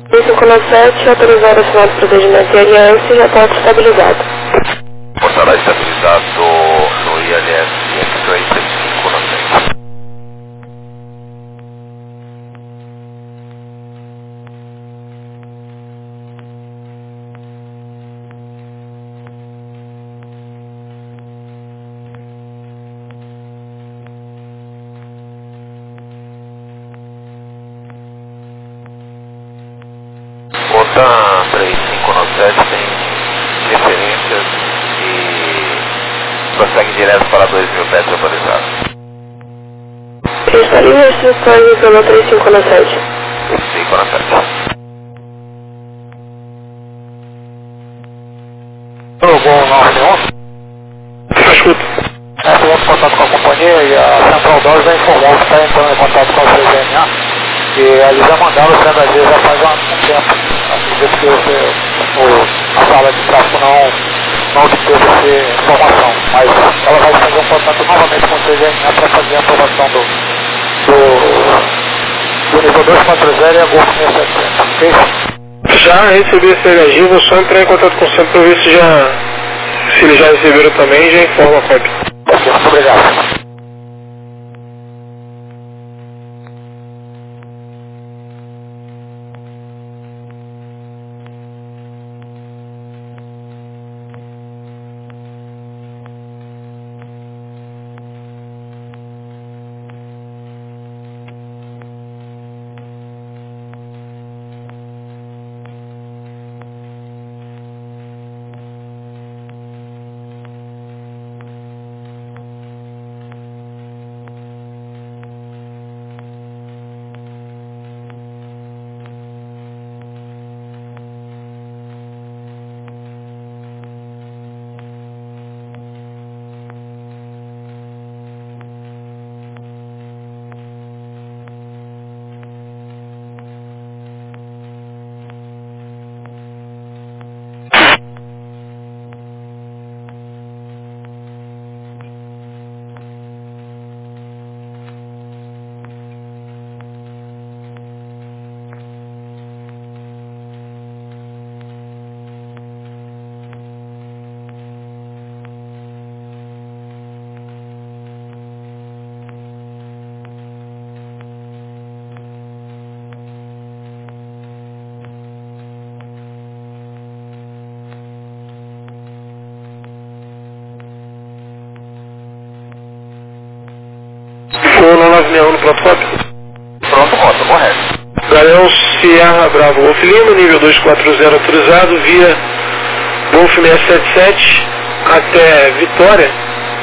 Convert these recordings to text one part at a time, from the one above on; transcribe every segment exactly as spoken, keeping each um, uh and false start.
três cinco nove sete, autorizado o final do procedimento I L S, já está estabilizado. Estará estabilizado no I L S X-Ray três cinco nove sete. Conta três cinco nove sete tem referências e prossegue direto para dois mil metros autorizados. Estaria em restrições pelo três cinco nove sete. três cinco nove sete. Alô, bom nove um. Escuta. É, tivemos contato com a companhia e a Central Dose já informou que está entrando em contato com o C G N A e eles já mandaram o C H G já faz um tempo. Acredito que você, o, a sala de tráfego não, não obteve essa informação, mas ela vai fazer um contato novamente com o C G N A para fazer a aprovação do, do, do nível dois quatro zero e a Golf seis sete sete, ok? Já recebi esse C H G, vou só entrar em contato com o centro para ver se já, se eles já receberam também e já informa a cópia. Ok, muito obrigado. Ficou no nove seis um no protocolo? Pronto, rota, correto. Galeão Sierra Bravo Golf Lima, nível dois quatro zero autorizado, via Golf seis sete sete até Vitória,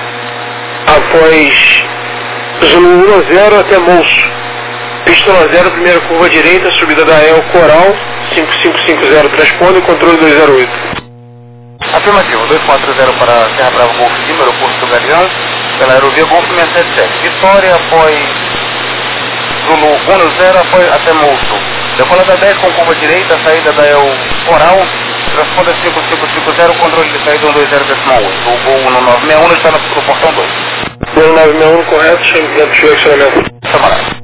após Zulu um a zero até Moço. Pista um a zero, primeira curva direita, subida da El Coral, cinco cinco cinco zero transpone, controle dois zero oito. Afirmativo, dois quatro zero para Serra Brava Golf Lima, aeroporto do Galeão, pela aerovia Golf seis sete sete. Vitória após Zulu um a zero após até Moço. Decolada dez com curva direita, saída da El Coral, transponder cinco cinco cinco zero, controle de saída um dois zero oito. O voo no nove seis um está no, no portão dois. Voo nove seis um correto, chegando de acionamento. Camarada.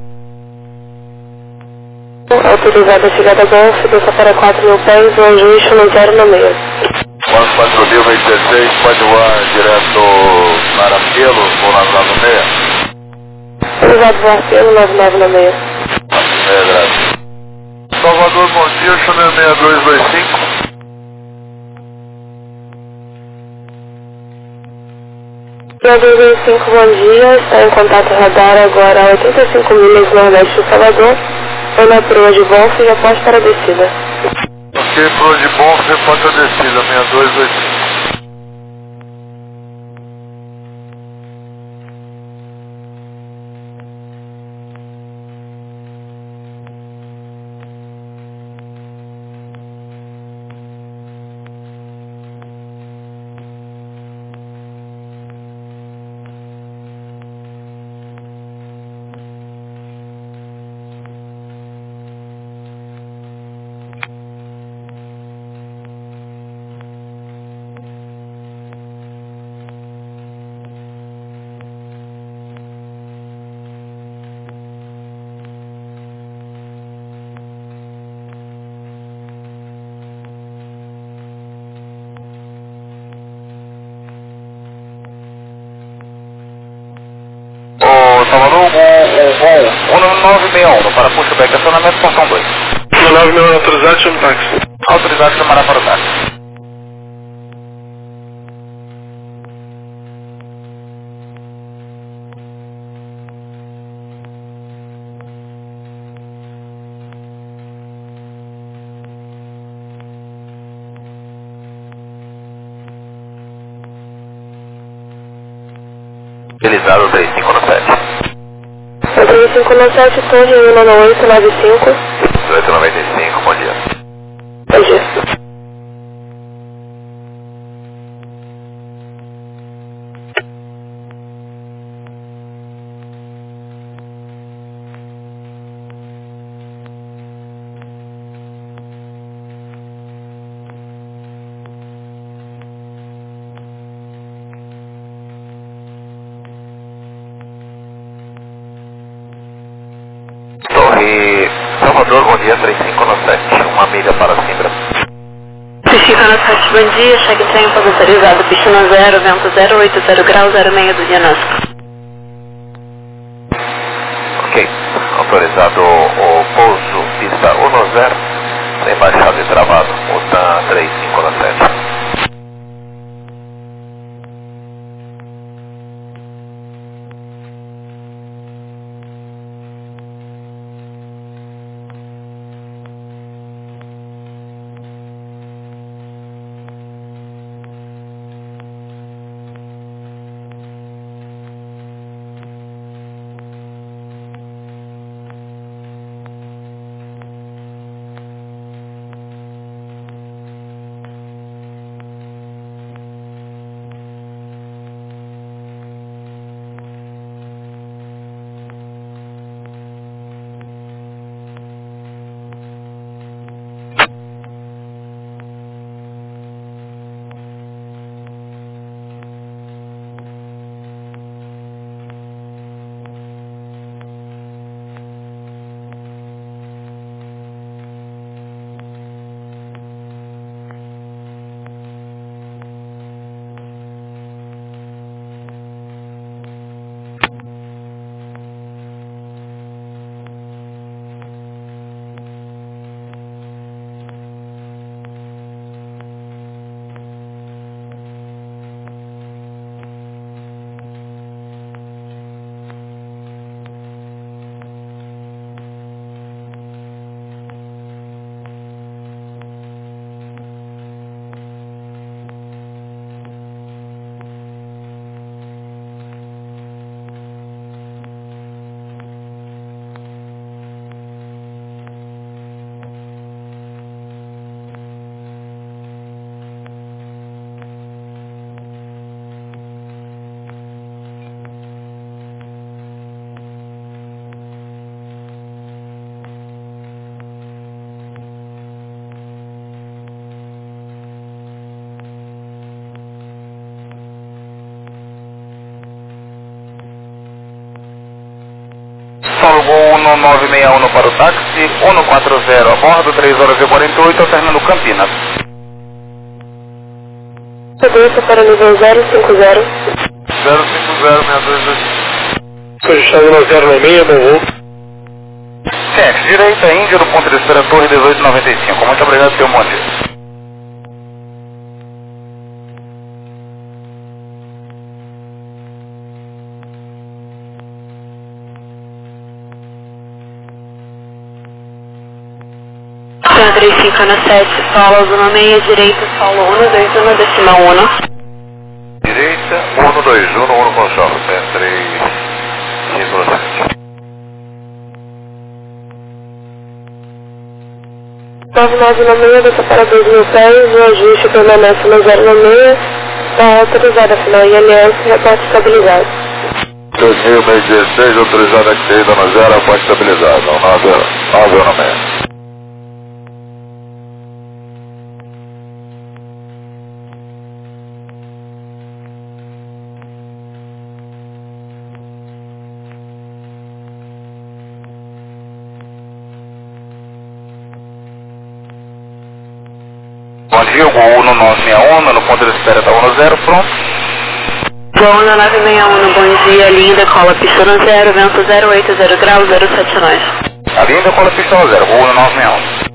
Autorizada a chegada a Golf, desça para quatro mil pés, o ajuste no zero no meio. quatro quatro mil dezesseis, pode voar direto para Pelo ou na nove seis. Autorizado voar pelo nove nove no meio. É, graças. Salvador, bom dia, Chanel seis dois dois cinco. seis dois dois cinco, bom dia, está em contato radar agora a oitenta e cinco milhas nordeste de Salvador, ou na proa de Golf e após para a descida. Ok, proa de Golf, repórter descida, seis dois dois cinco. Salvador, o voo um nove seis um para pushback, acionamento portão dois. um nove seis um autorizado, chama o táxi. Autorizado chamará para o táxi. Utilizado três cinco no sete. três cinco no sete, Torre um nove oito nove cinco. dezoito noventa e cinco, bom dia. Bom dia. Torre Salvador, bom dia, três cinco no sete, uma milha para Simbra. três cinco no sete, bom dia, chegue tempo autorizado, piscina zero, vento zero oito zero graus, zero seis do diagnóstico. Ok, autorizado o pouso, pista um zero, sem baixado e travado, U T A M três cinco no sete. Salvo um nove seis um para o táxi, um quatro zero a bordo, três horas e quarenta e oito, alternando Campinas. Segurança para nível zero cinco zero. zero cinco zero seis dois dois. Registrado no zero nove seis, bom voo. Chefe, direita, Índia, do ponto de espera, Torre dezoito noventa e cinco. Muito obrigado, seu bom dia. três cinco no sete, solo zona seis, direita, solo um dois um, decimal um. Direita, um dois um, um com solo, três cinco no sete. nove nove no seis, desça para dois mil pés, o ajuste permanece no zero nove seis, está autorizada, final I L S, reporte estabilizado. dois mil e dezesseis, autorizado aqui saída no zero, reporte estabilizado, nove nove seis. Bom dia, o um nove seis um, no ponto de espera está um zero, pronto. Gol na nove seis um, bom dia, linha decola, pista no zero, vento zero oito zero graus, zero sete nós. A linha decola pista no zero, voo na nove seis um.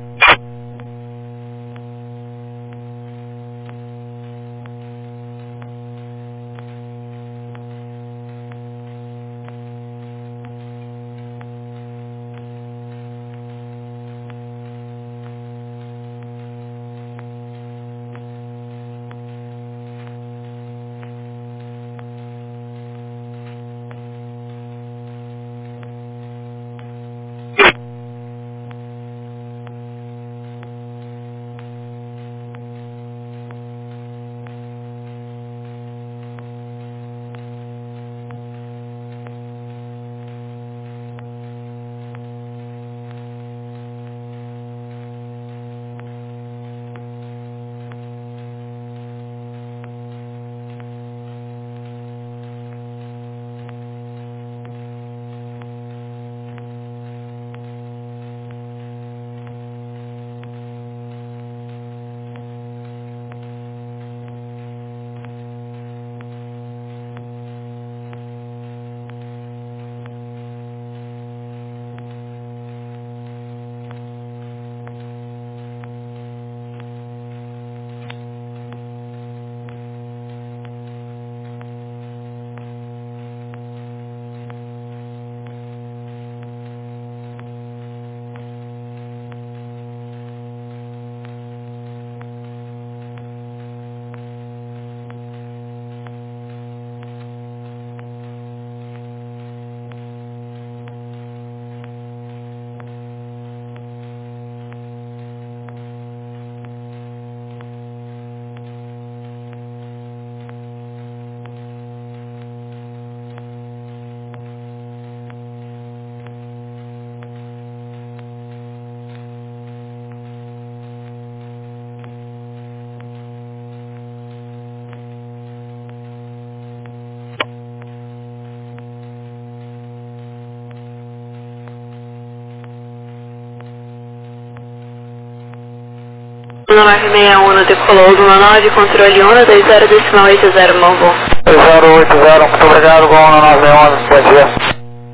nove seis um, decolou, Luna nove, controle um, dois zero decimal oito zero, bom voo. dois zero oito zero, muito obrigado, Gol na nove seis um, bom dia.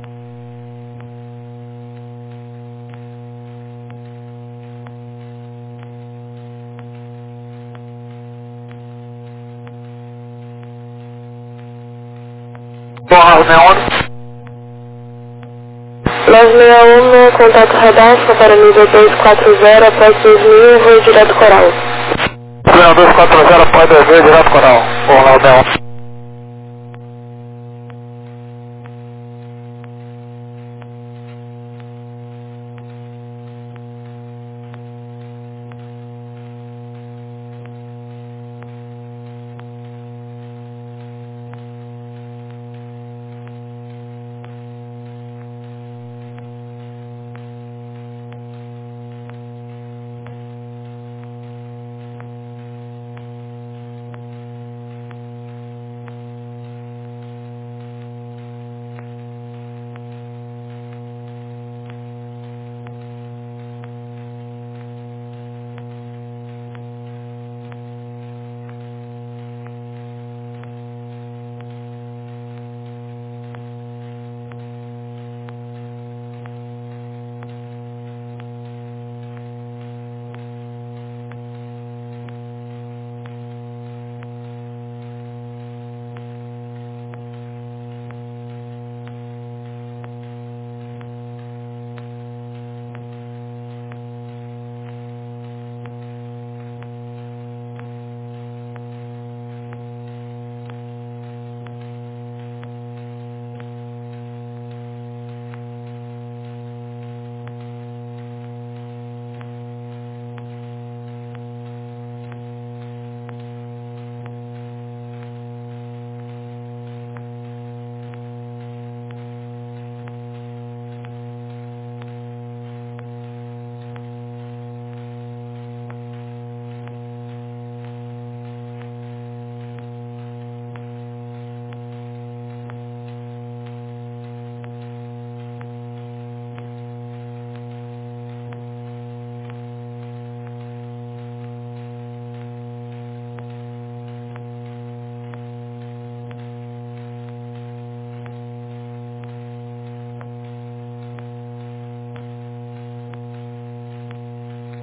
Gol nove seis um. nove seis um, contato radar, para nível dois quatro zero, após dois mil, voo direto coral. Nível dois quatro zero, após dois mil, direto coral. Gol nove seis um.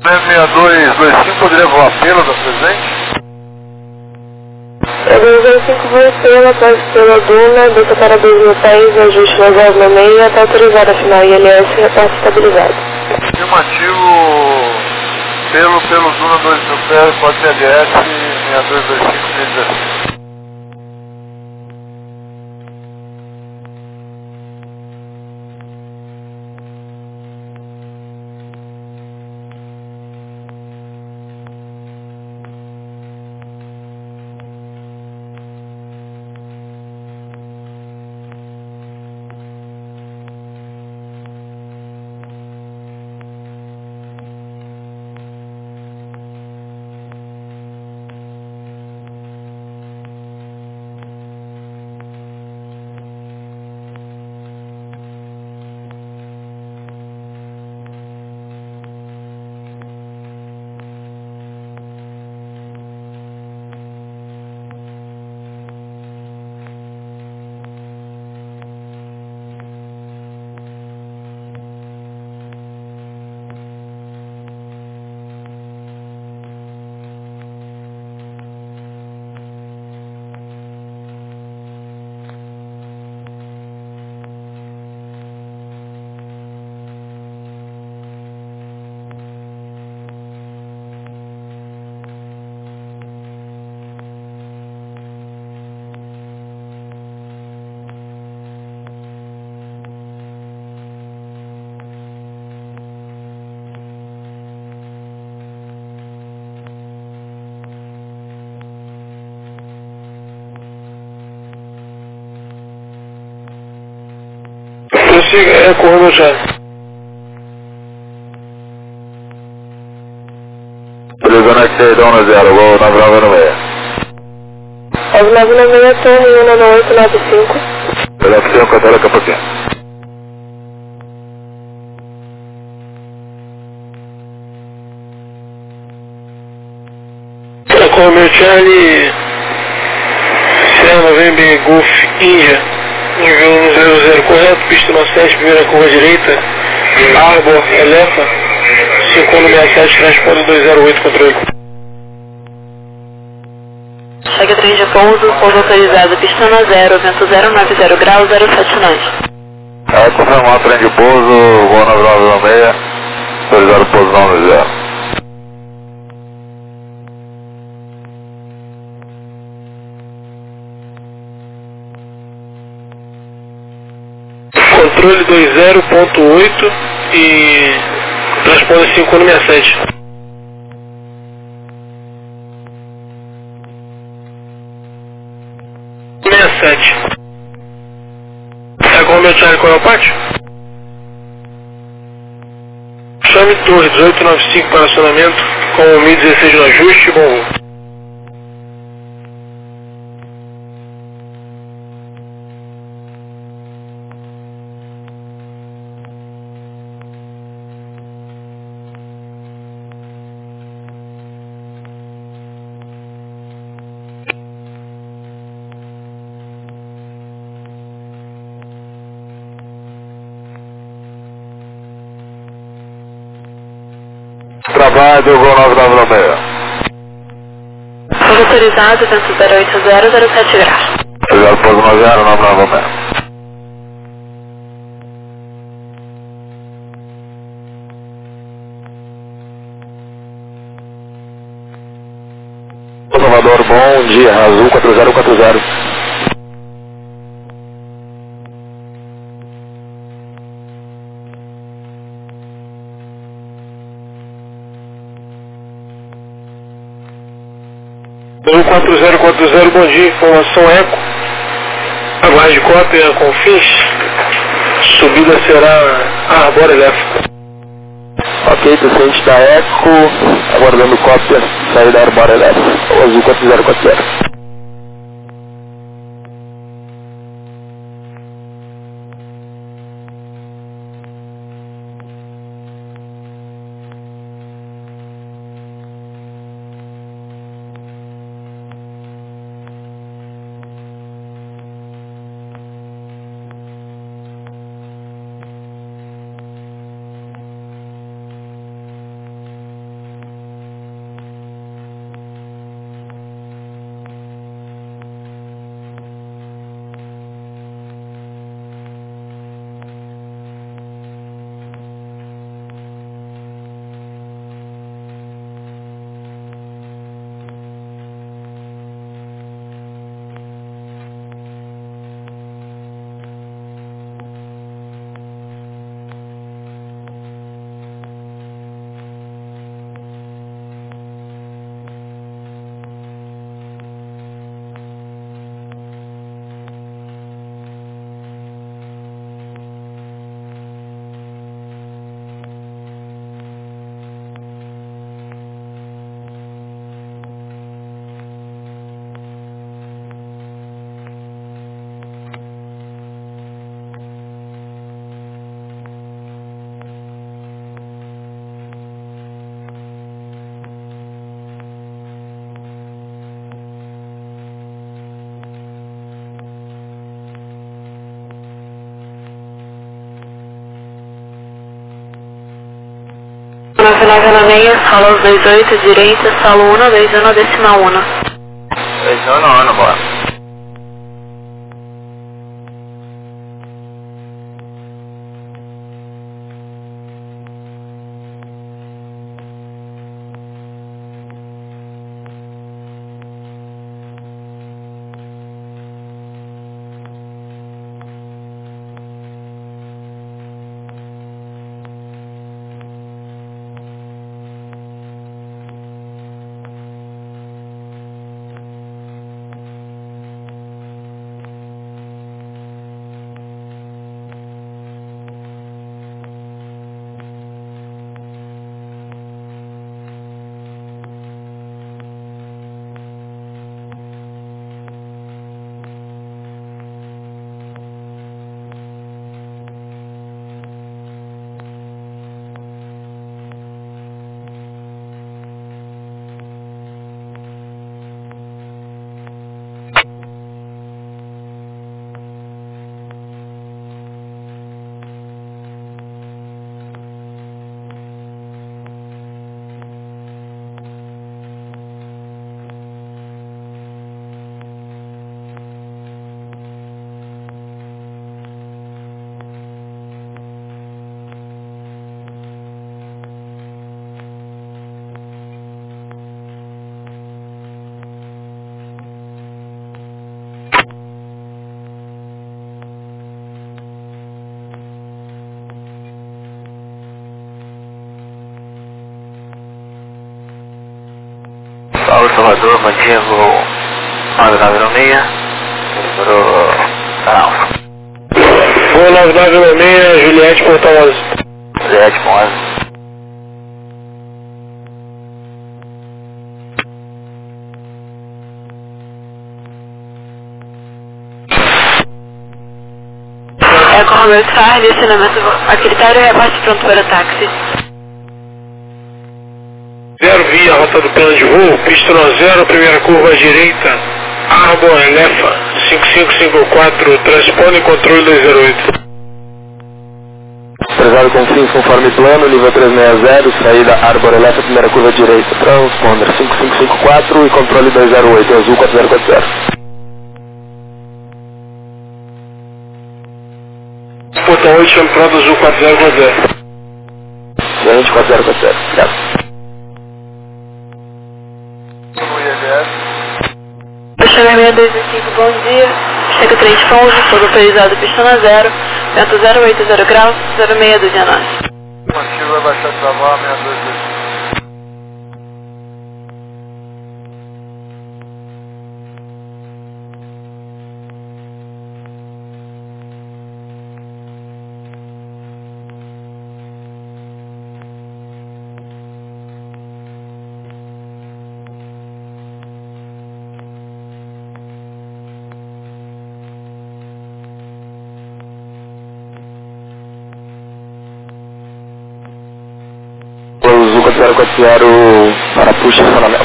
seis dois dois cinco poderia voar pela da presente? seis dois dois cinco voa pela, passa pela Duna, desça para dois mil pés, ajuste na zero no meio, até autorizada a final I L S e repasse estabilizado. Afirmativo pelo, pelo Duna dois mil pés, pode ser L S seis dois dois cinco seis dezesseis. É corno já. Presonete Dona Zero, vou nove nove nove seis. nove nove nove seis, torre um nove oito nove cinco. nove cinco, até daqui a pouquinho. Com o meu Charlie, Sierra November Golf Índia. Nível um zero zero correto, pista nove sete, primeira curva direita, Arbor, Elefa, cinco um seis sete, transponder dois zero oito, controle. Chega trem de pouso, pouso autorizado, pista no zero, vento zero nove zero graus, zero sete nove. É, confirmar trem de pouso, voo nove nove nove seis, autorizado pouso nove zero. Controle dois zero ponto oito e transponder cinco um seis sete. seis sete. É com o meu Charlie, qual é o pátio? Chame Torre dezoito noventa e cinco para acionamento com o mil dezesseis no ajuste, bom voo. Trabalho, voo nove nove nove seis. Pouso autorizado, vento zero oito zero, zero sete graus. Autorizado pouso nove zero nove nove nove seis. Salvador, bom dia, Azul quatro zero quatro zero. Azul quatro zero quatro zero, bom dia, informação Eco. Aguarde cópia com fins. Subida será Arbor Elétrica. Ok, paciente da Eco, aguardando cópia, saída da Arbor Elétrica, o Azul quatro zero quatro zero. nove nove um seis, solo dois oito, direita, solo um dois um, decimal um. dois um, um, bora. Paulo Salvador, Mandigo nove nove um seis, número Alfa. Voo nove nove um seis, Juliette Porto onze. Juliette onze. É com Romeu Star, direcionamento a critério e repasse pronto para táxi. Zero via, rota do plano de voo, pista no zero, primeira curva à direita, Arbor, Elefa, cinco cinco cinco quatro, transpone controle dois zero oito. Prezado com fins conforme plano, nível trezentos e sessenta, saída Arbor, Elefa, primeira curva à direita, transponder cinco cinco cinco quatro e controle dois zero oito, azul quatro zero quatro zero. Porto oito, chame pronto, azul quatro zero quatro zero. Excelente, quatro zero quatro zero, obrigado. Chega seis dois cinco, bom dia. Chega três pontos, fogo autorizado, pista na zero, vento zero oito zero graus, zero seis do dia nove. Motivo vai baixar de travar, seis dois dois. Azul quatro zero quatro zero para puxa estacionamento.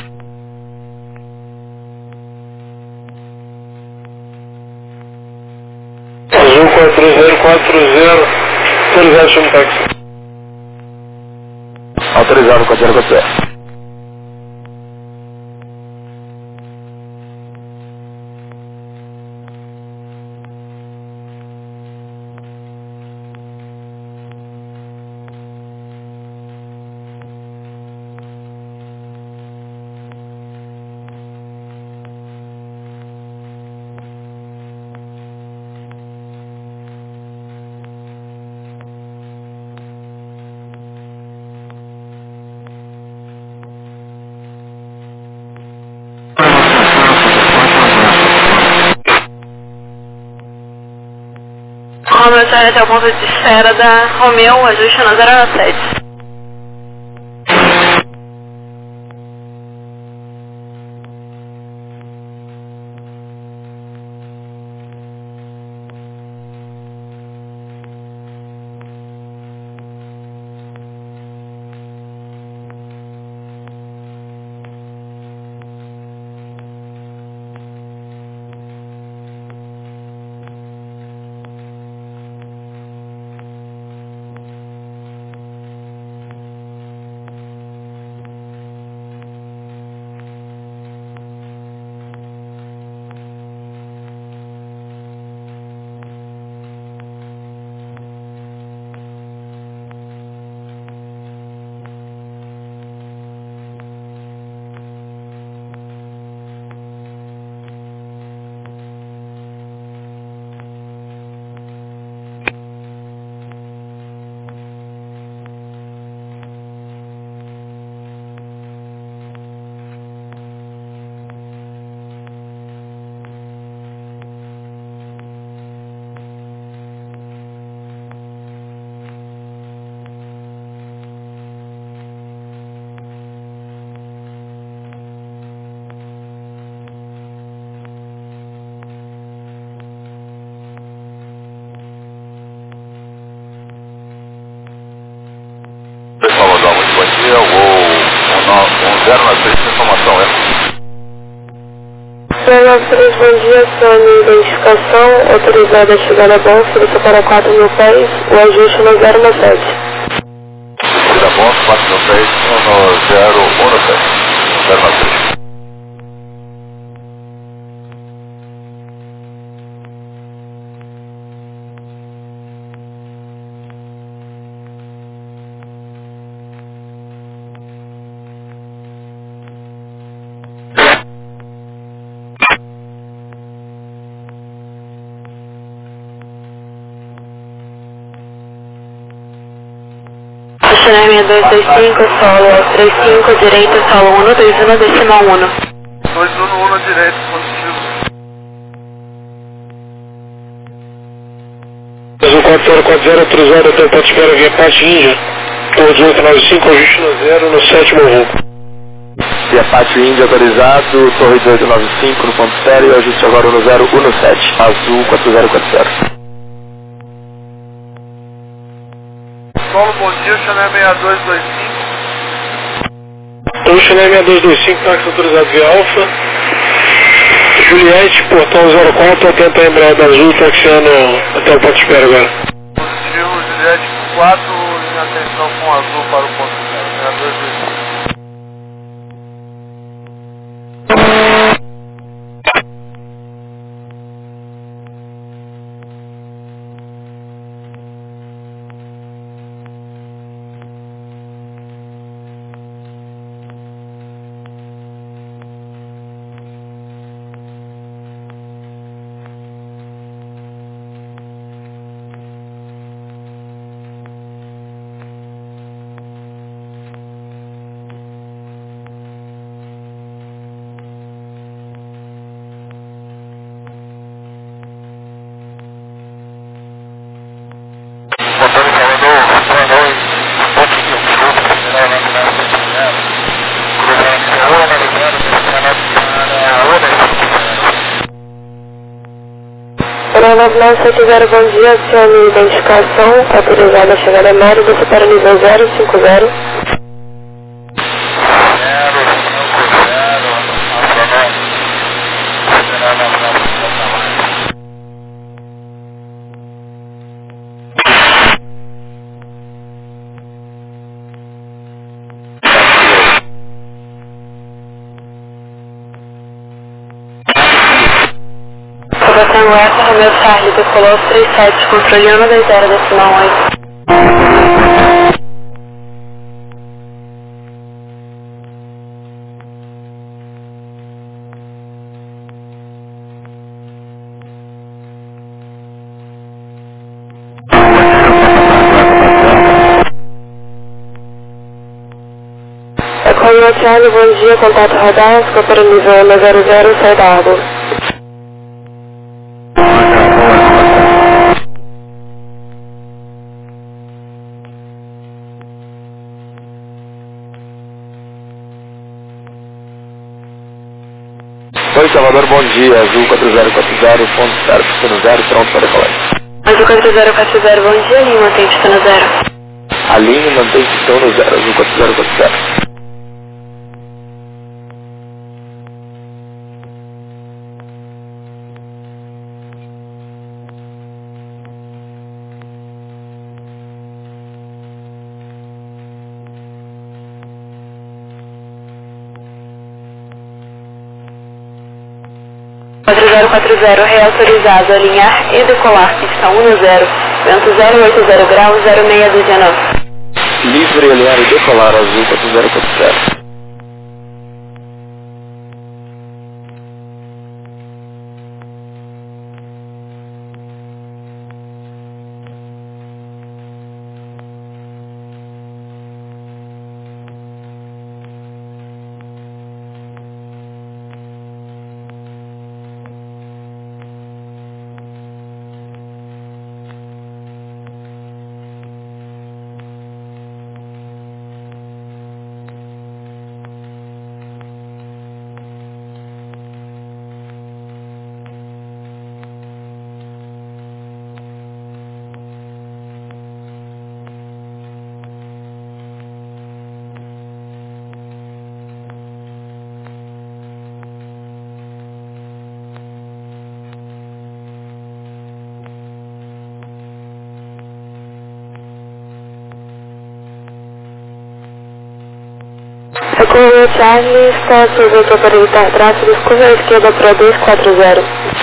Azul quatro zero quatro zero, autorizado, chame táxi. Autorizado quatro zero quatro zero. Romeu sai até o ponto de espera da Romeu, ajuste na zero sete. um zero nove três, informação, é? zero nove três, bom dia, sua minha identificação, autorizada a chegar na bolsa, você para quatro mil pés, o ajuste no zero nove sete. Da bolsa, quatro mil pés, um zero um nove sete, zero nove três. seis dois dois cinco, solo três cinco, direita, solo um, dois um, decimal um. dois um, um, direito, positivo. um quatro zero quatro zero, autorizado até o ponto de espera via parte Índia. Torre oito nove cinco, ajuste no zero, no sétimo voo. Via parte Índia, autorizado, Torre oito nove cinco no ponto sério, ajuste agora no zero um sete, azul quatro zero quatro zero. Solo, bom dia, Chanel seis dois dois cinco. Então, Chanel seis dois dois cinco, táxi autorizado via Alfa. Juliette, portão zero quatro, atenta a embreada azul, taxiando até o ponto de espera agora. Positivo, Juliette quatro, em atenção com azul para o ponto de espera, seis dois dois cinco. nove nove sete zero, bom dia, sua minha identificação, autorizada a chegar a Mário, você para o nível zero cinco zero. Aprovação essa, Romeu Charlie, decolou três sete, controle um dois zero, decimal oito. Romeu Charlie, bom dia, contato radar, ficou para o nível zero zero, sai da água. Oi, Salvador, bom dia, azul quatro zero quatro zero, ponto zero, pistando zero, pronto para decolar. Azul quatro zero quatro zero, bom dia, Lima, mantém pistando zero. Alinhe, mantém pistando zero, azul quatro zero quatro zero. quatro zero quatro zero, reautorizado, alinhar e decolar, pista um zero, vento zero oito zero graus, zero seis dezenove. Livre, alinhar e decolar, azul quatro zero quatro zero. A Colônia Charlie está aproveitando para evitar tráfego, curva à esquerda para dois quatro zero.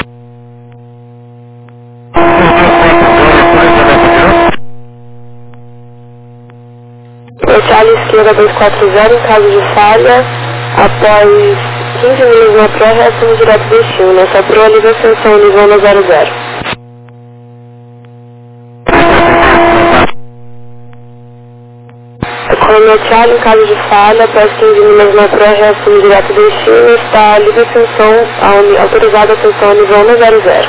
O Charlie esquerda dois quatro zero, em caso de falha, após quinze milhas na pró, reação direto destino. Nessa pró, livre ascensão nível no zero zero. A Colônia Charlie, em caso de falha, após quinze milhas na pró, reação direto destino, está livre ascensão, autorizada ascensão a nível no zero zero.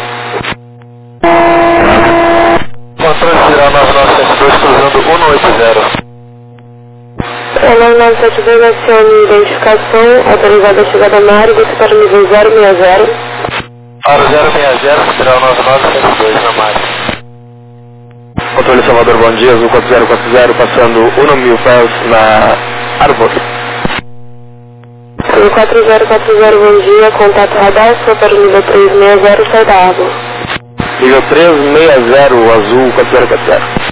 Controle Federal nove nove sete dois cruzando um um oito zero. O nove nove sete dois acione identificação, autorizada a chegada na área, você para o nível zero seis zero. Área zero seis zero, Federal nove nove sete dois na margem. Controle Salvador, bom dia, Azul quatro zero quatro zero, passando um mil pés na Arbor. Azul quatro zero quatro zero, bom dia, contato radar, sua para o nível três seis zero, sai da Arbor. Nível três seis zero, Azul quatro zero quatro zero.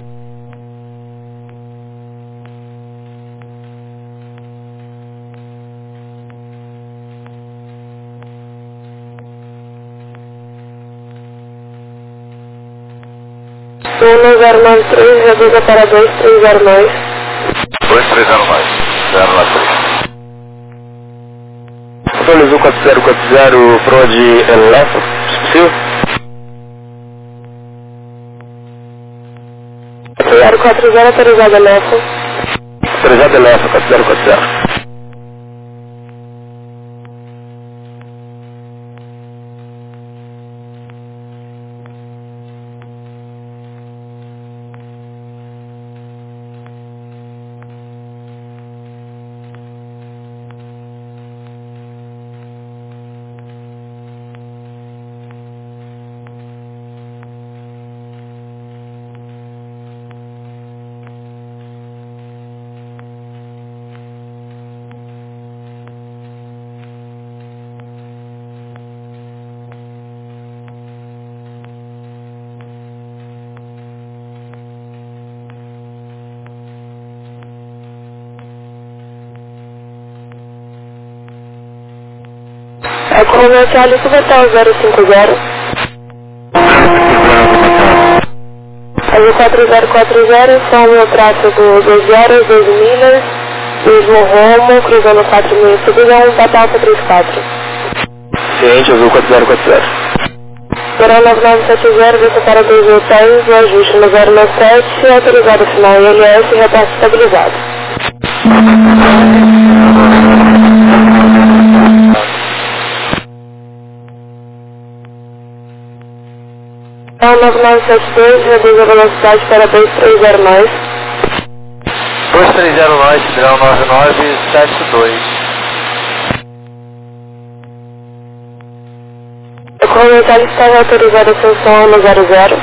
um zero nove três, reduza para dois três zero nove. dois três zero nove, zero nove três. Controle Azul quatro zero quatro zero, Prode Elefa, se possível. zero quatro zero, autorizada Elefa. Autorizada Elefa, quatro zero quatro zero. A Colônia Charlie, Cubatal zero cinco zero. Azul quatro zero quatro zero, são o meu tráfego dois zero, dois milhas, mesmo rumo, cruzando quatro mil, subidão, Patal três quatro. Ciente, Azul quatro zero quatro zero. Verão nove nove sete zero, você para dois hotéis, o ajuste no zero nove sete, autorizado final I L S, repasse estabilizado. Verão nove nove sete dois, reduz a velocidade para dois três zero nove. dois três zero nove, Federal nove nove sete dois. A Colônia Charlie está autorizada a ascensão no zero zero.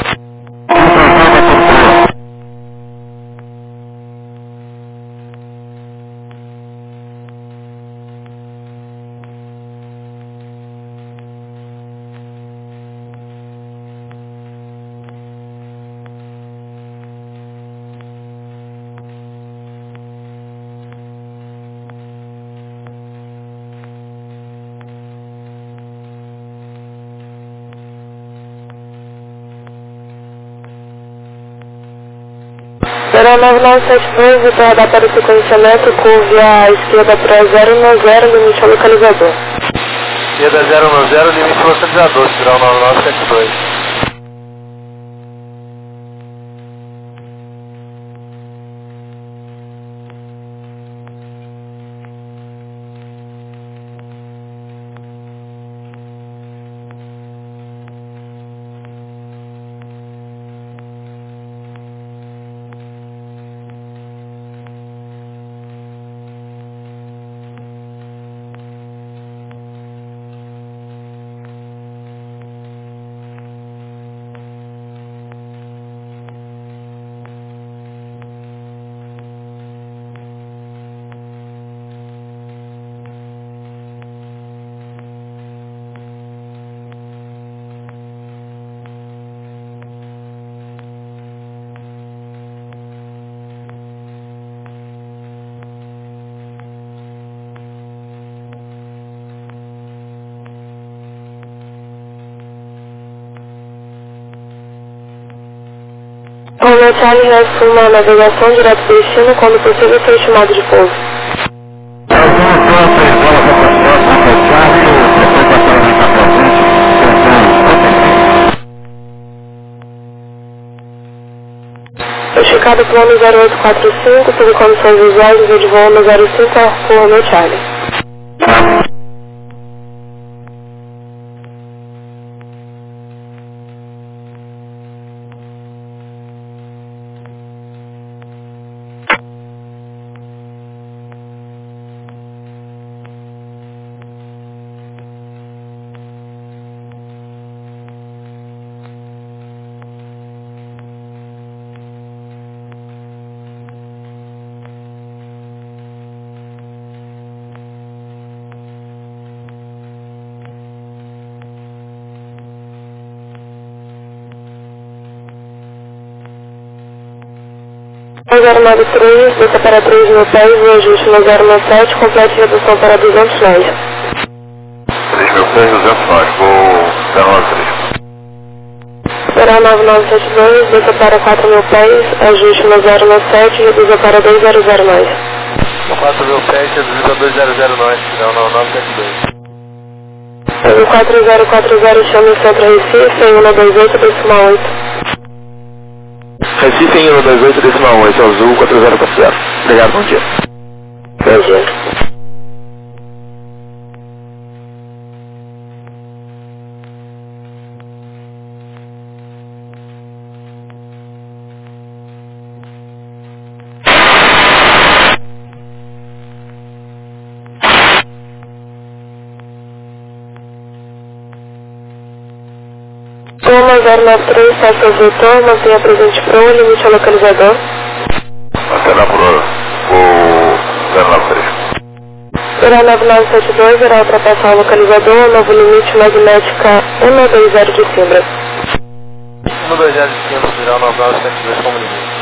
Verão nove nove sete dois, você rodar para o sequenciamento, curve à esquerda para zero um zero, limite ao localizador. Esquerda zero um zero, limite localizador, Federal nove nove sete dois. Lima Charlie resta uma navegação direto ao destino quando possível ser chamado de pouso. Foi checado plano zero oito quatro cinco, sob condições visuais, nível de voo no zero cinco por Romeo Charlie. zero nove três, desça para três mil pés, o ajuste no zero nove sete, complete redução para duzentos nós. três mil pés, duzentos nós, vou zero nove três. zero nove nove sete dois, desça para quatro mil pés, ajuste no zero nove sete, reduza para dois zero zero nós. quatro mil pés, reduzido a dois zero zero nós, zero nove nove sete dois. O quatro zero quatro zero chama o centro Recife, em um dois oito, decimal oito. Recife em um dois oito, decimal oito, azul quatro zero quatro zero. Obrigado, bom dia. Bom dia. Toma zero nove três, passa o vetor, mantenha presente para o limite ao localizador. Antena por o zero nove três. zero nove nove sete dois, irá ultrapassar o localizador, novo limite magnética um dois zero de Simbra. um dois zero de Simbra, zero nove nove sete dois, como limite.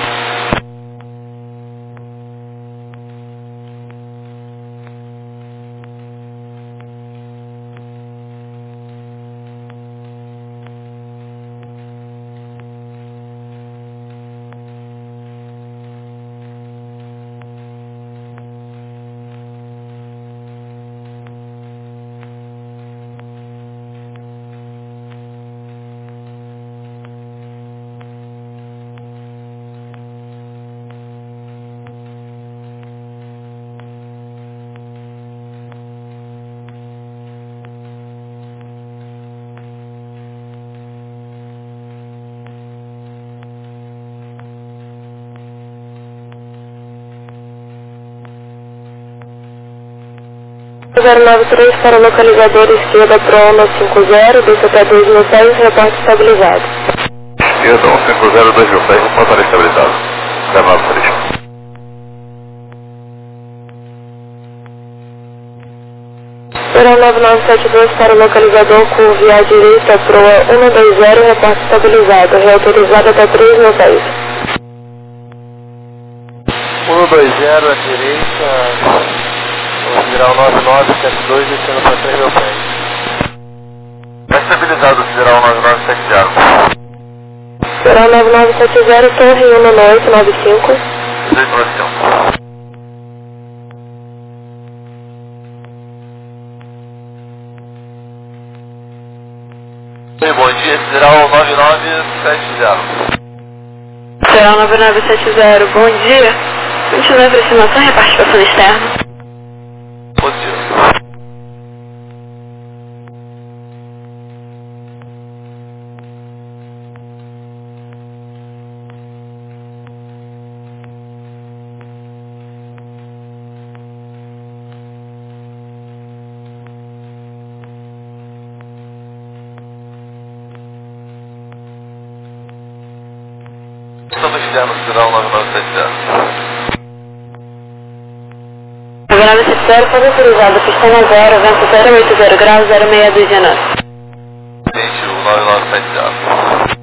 zero nove três para localizador esquerda Prono cinco zero, desça até dois mil pés, reporte estabilizado. Esquerda um cinco zero, dois mil pés, motor estabilizado. zero nove três. zero nove nove sete dois para localizador curva à direita Proa um dois zero, reporte estabilizado, reautorizado até três mil pés. um dois zero à direita. Vamos virar o nove nove sete dois, descendo para três mil pés. Está estabilizado o sideral nove nove sete zero. zero nove nove sete zero, torre um oito nove cinco. Desprodução. Bom dia, sideral nove nove sete zero. zero nove nove sete zero, bom dia. Continua a aproximação e a participação externa. Positivo. Estamos chegando no sideral nove nove sete zero. nove nove sete zero foi autorizado, pistão zero, vento zero oito zero graus, zero seis dois nove. Gente, o nove nove sete zero.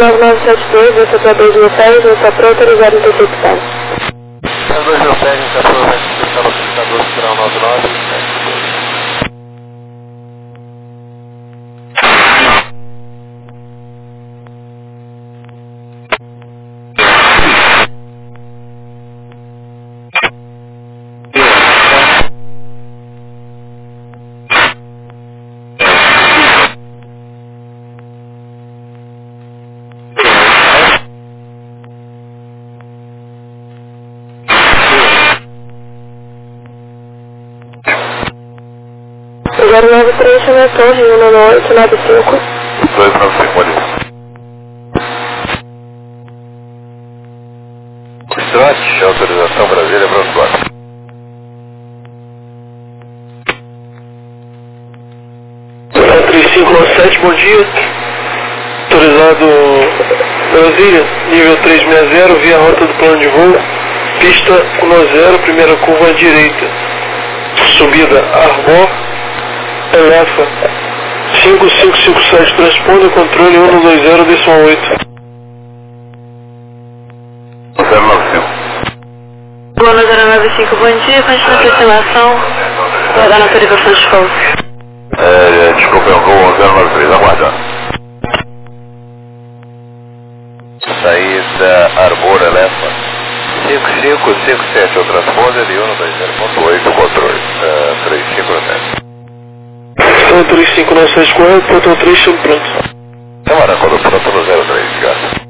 nove nove sete dois, você para dois mil pés, você está pronto, autorizado interceptar. dois mil pés, você está pronto, interceptar no notificador, sinal nove nove sete dois. zero nove três, chama a torre, um nove oito nove cinco. dois nove cinco ali. Strat, autorização Brasília, pronto, quatro. três cinco nove sete, bom dia. Autorizado Brasília, nível trezentos e sessenta, via rota do plano de voo, pista um zero, primeira curva à direita. Subida Arbor, Elefa, cinco cinco cinco sete, transponde controle um dois zero, décimo oito. zero nove cinco. Lona zero nove cinco, bom dia, continua a estimação, guardar autorização de voo. É, desculpa, é o voo zero nove três, aguardando. Saída Arbor, Elefa, cinco cinco cinco sete, o transponder e um dois zero ponto oito, o controle, uh, três cinco sete. Então, três cinco nove sete, correto, portão três, chamo pronto. Câmara, quando pronto no zero três, obrigado.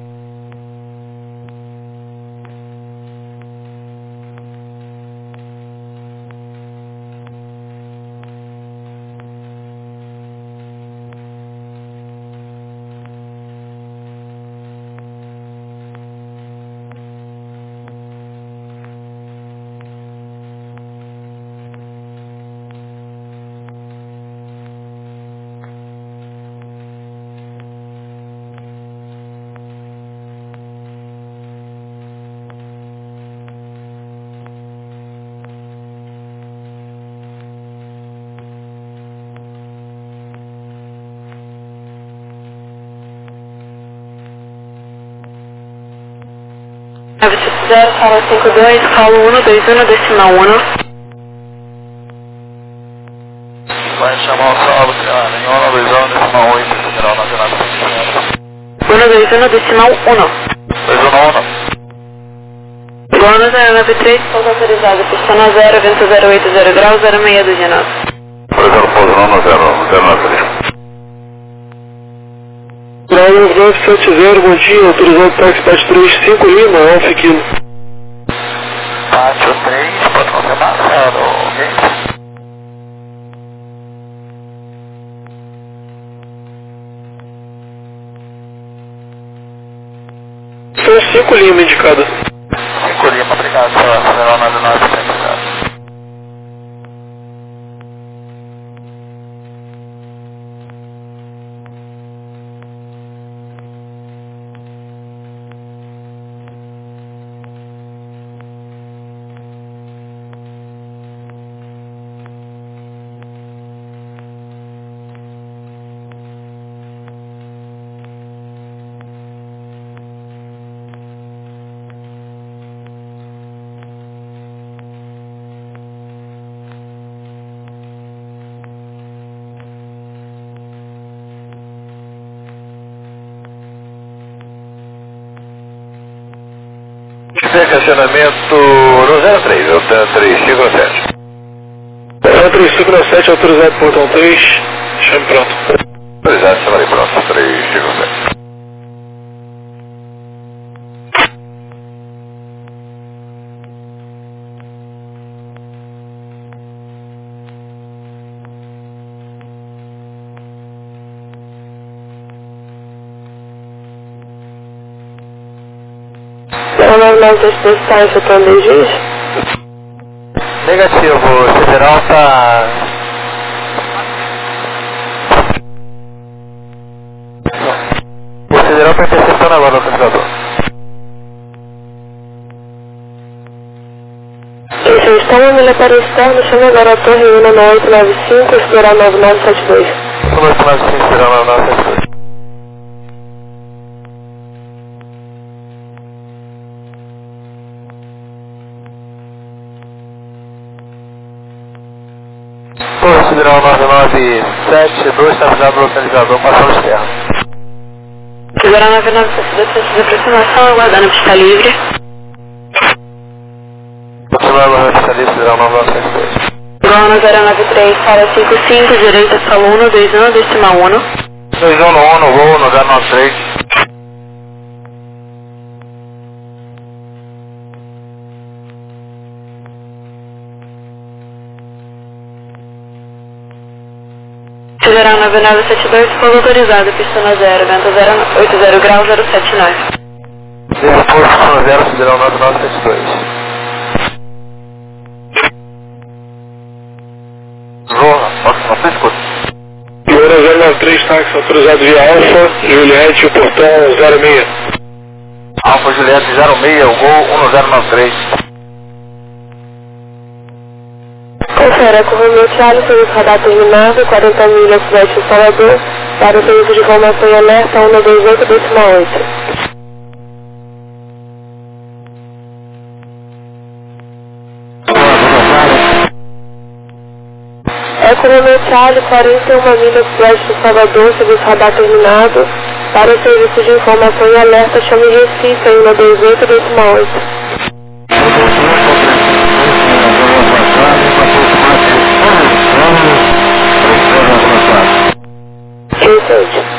nove sete zero, fala cinco dois, fala um dois um, decimal um. Vai chamar o salvo, cara, em um dois um, decimal oito, general nacional de Santiago. um dois um, decimal um. dois um um. Lona zero nove três, pouso autorizado, pista no zero, vento zero oito zero graus, zero seis do G nove. Autorizado pouso no zero nove três. nove nove sete zero, bom dia, autorizado táxi Pátio três cinco Lima, Alfa Kilo. Pátio três, pode confirmar, ok? São cinco Lima indicada. cinco Lima, obrigado, general nove nove sete zero. Estacionamento no zero três, é o TAN três cinco sete. três cinco sete, autorizado portão três, chame pronto. Autorizado, chamarei pronto, três cinco sete. nove nove dois dois, está efetuando o juiz? Negativo, o federal está... O federal está interceptando agora o autorizador. Isso, estamos militar externo, chama agora a torre um nove oito nove cinco, esperar nove nove sete dois. nove nove sete cinco, esperar nove nove sete dois. Sideral nove nove sete dois, está avisado o localizador, passando externo. Sideral nove nove sete dois, sete de aproximação, aguardando pista livre. Continuando pista livre, Sideral nove nove sete dois. Gona zero nove três para cinco cinco, direita Saluno, dois um, décima um. dois um no um, voo no zero nove três. Sideral nove nove sete dois, fogo autorizado, pista na zero, vento zero oito zero graus, zero sete nove. Zero, pista zero, Sideral nove nove sete dois. Gona zero nove três, táxi autorizado via Alfa, Juliette, o portão zero seis. Alfa Juliette zero seis, o gol um zero nove três. Confere com o Romeu Charlie, serviço radar terminado, quarenta milhas sudeste de Salvador, para o serviço de informação e alerta um dois oito, décima oito. É com o Romeu Charlie, quarenta e uma milhas sudeste de Salvador, serviço radar terminado, para o serviço de informação e alerta, chame Recife um dois oito, décima oito. Entendi.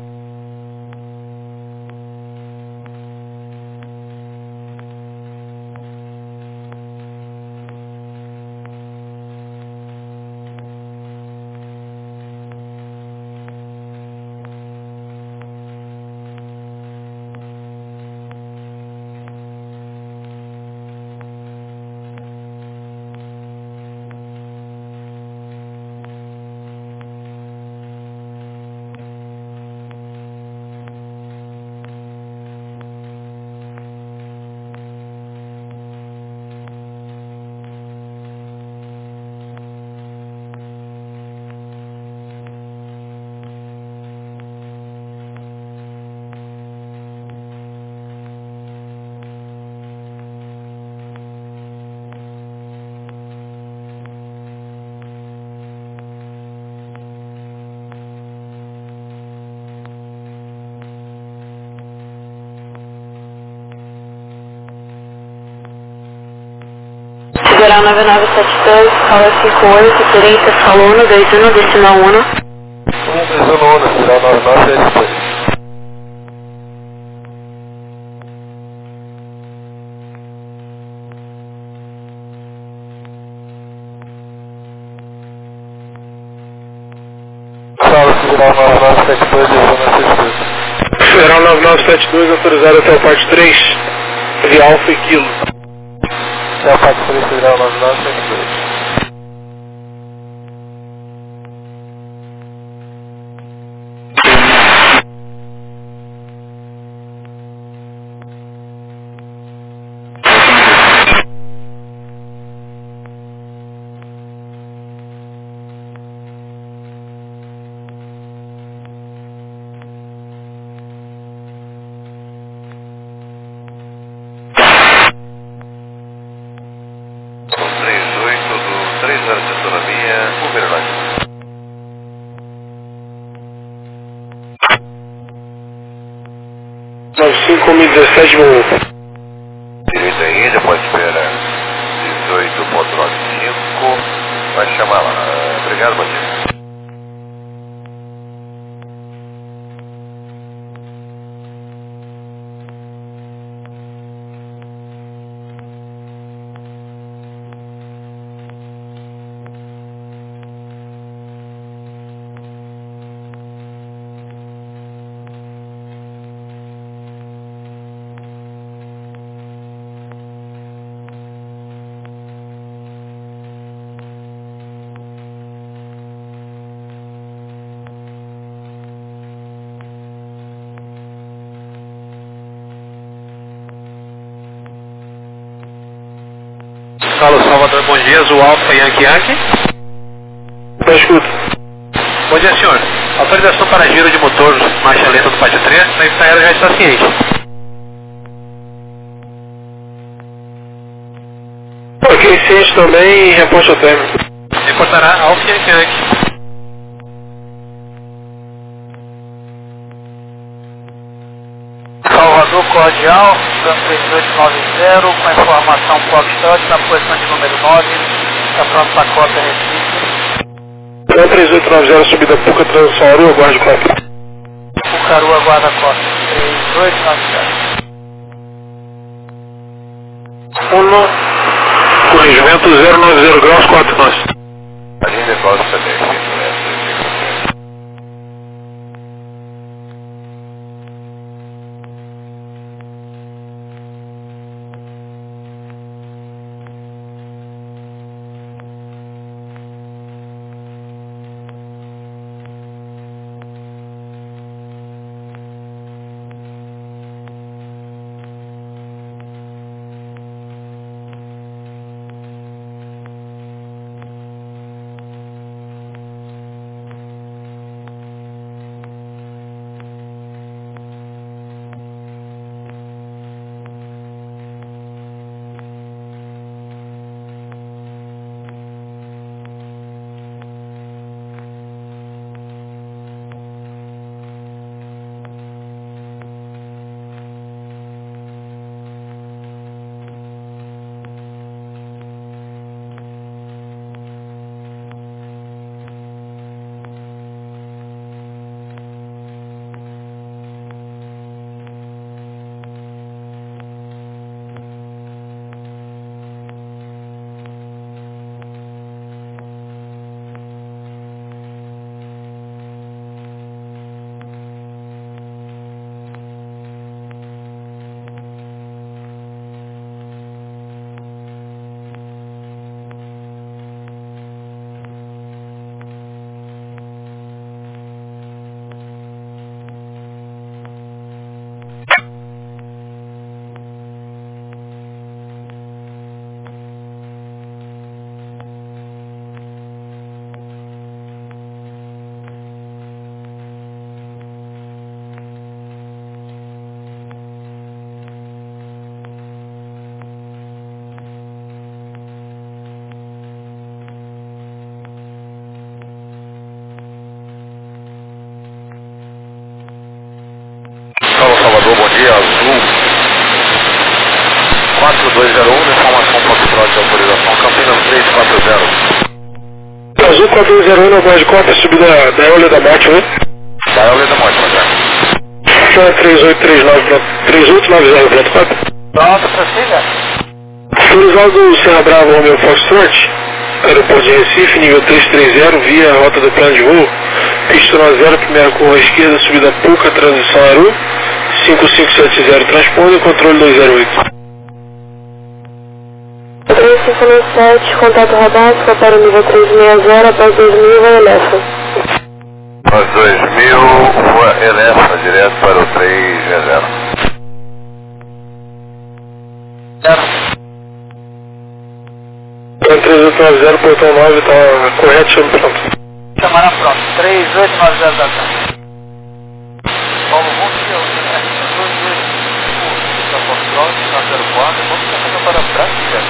Sideral nove nove sete dois, fala cinco oito, direita Saluno, dois um, décima um. um dois um no um, Sideral nove nove sete dois. Fala, Sideral nove nove sete dois, sete dois. Sideral nove nove sete dois, autorizado até o parte três, via Alfa e Kilo. Até o parte três, Sideral nove nove sete dois. cinco mil e dezessete, voo. Direita aí, depois espera dezoito ponto noventa e cinco, vai chamar lá. Obrigado, bom dia. Carlos Salvador, bom dia, o Alfa Yankee Yankee. Eu escuto. Bom dia, senhor. Autorização para giro de motor, marcha lenta do pátio três, a equipe aérea já está ciente. Ok, ciente também, reporte ao término. Reporte para Alfa Yankee. Salvador Cordial, três oito nove zero, com informação Foxtrot na posição de número nove, está pronto para a cópia Recife. três oito nove zero, subida Puca, transição Aru, aguarde cópia. Pucaru, aguarda a cópia, três oito nove zero. um, corrigimento zero nove zero graus, quatro nós. A linha de costa também, né? Salvador, bom dia, Azul quatro dois zero um, informação Foxtrot de autorização, Campinas três quatro zero. Azul quatro dois zero um, na base cópia, subida da Eólia da Morte, né? Da Eólia da Morte, André. três oito três nove, três oito nove zero, pronto, cópia. Pronto, prossiga. Autorizado Serra Brava, Romeo Foxtrot, aeroporto de Recife, nível trezentos e trinta, via rota do plano de voo, pista zero, primeira curva à esquerda, subida Puca, transição Aru, cinco cinco sete zero, transponder, controle dois zero oito. três cinco nove sete, contato radar, para o nível trezentos e sessenta, após dois mil, vai Elefa. Após dois mil, rua Elefa, direto para o três zero. três oito nove zero, portão nove, está correto, chama pronto. Chamará pronto, três oito nove zero da tarde. Paulo, vamos ter o dois dois cinco da Foxtrot, na zero quatro, vamos ter para a prática.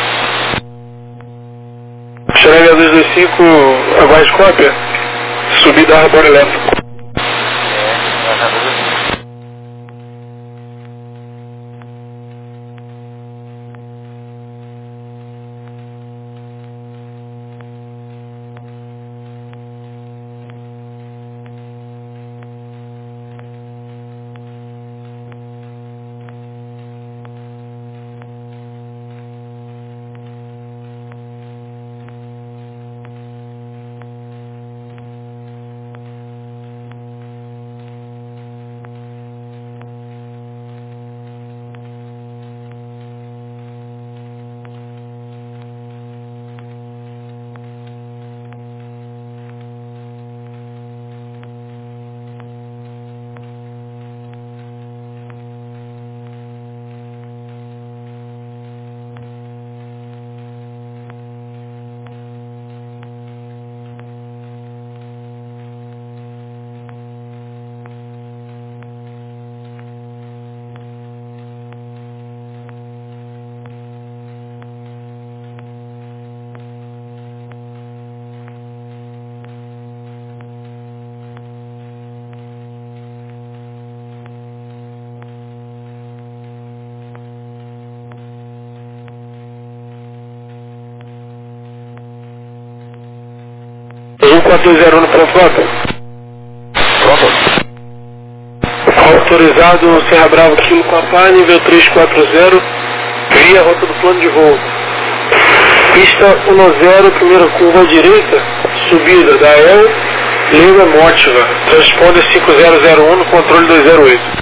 Xerega dois dois cinco, aguarde cópia, subida Arbor Elétrico. É, na dois dois cinco. quatro dois zero um no ponto rota. Pronto. Autorizado Serra Bravo Kilo Papá, nível três quatro zero, via rota do plano de voo. Pista um zero, primeira curva à direita, subida da E L, Lima Mótiva, transponder cinco zero zero um no controle dois zero oito.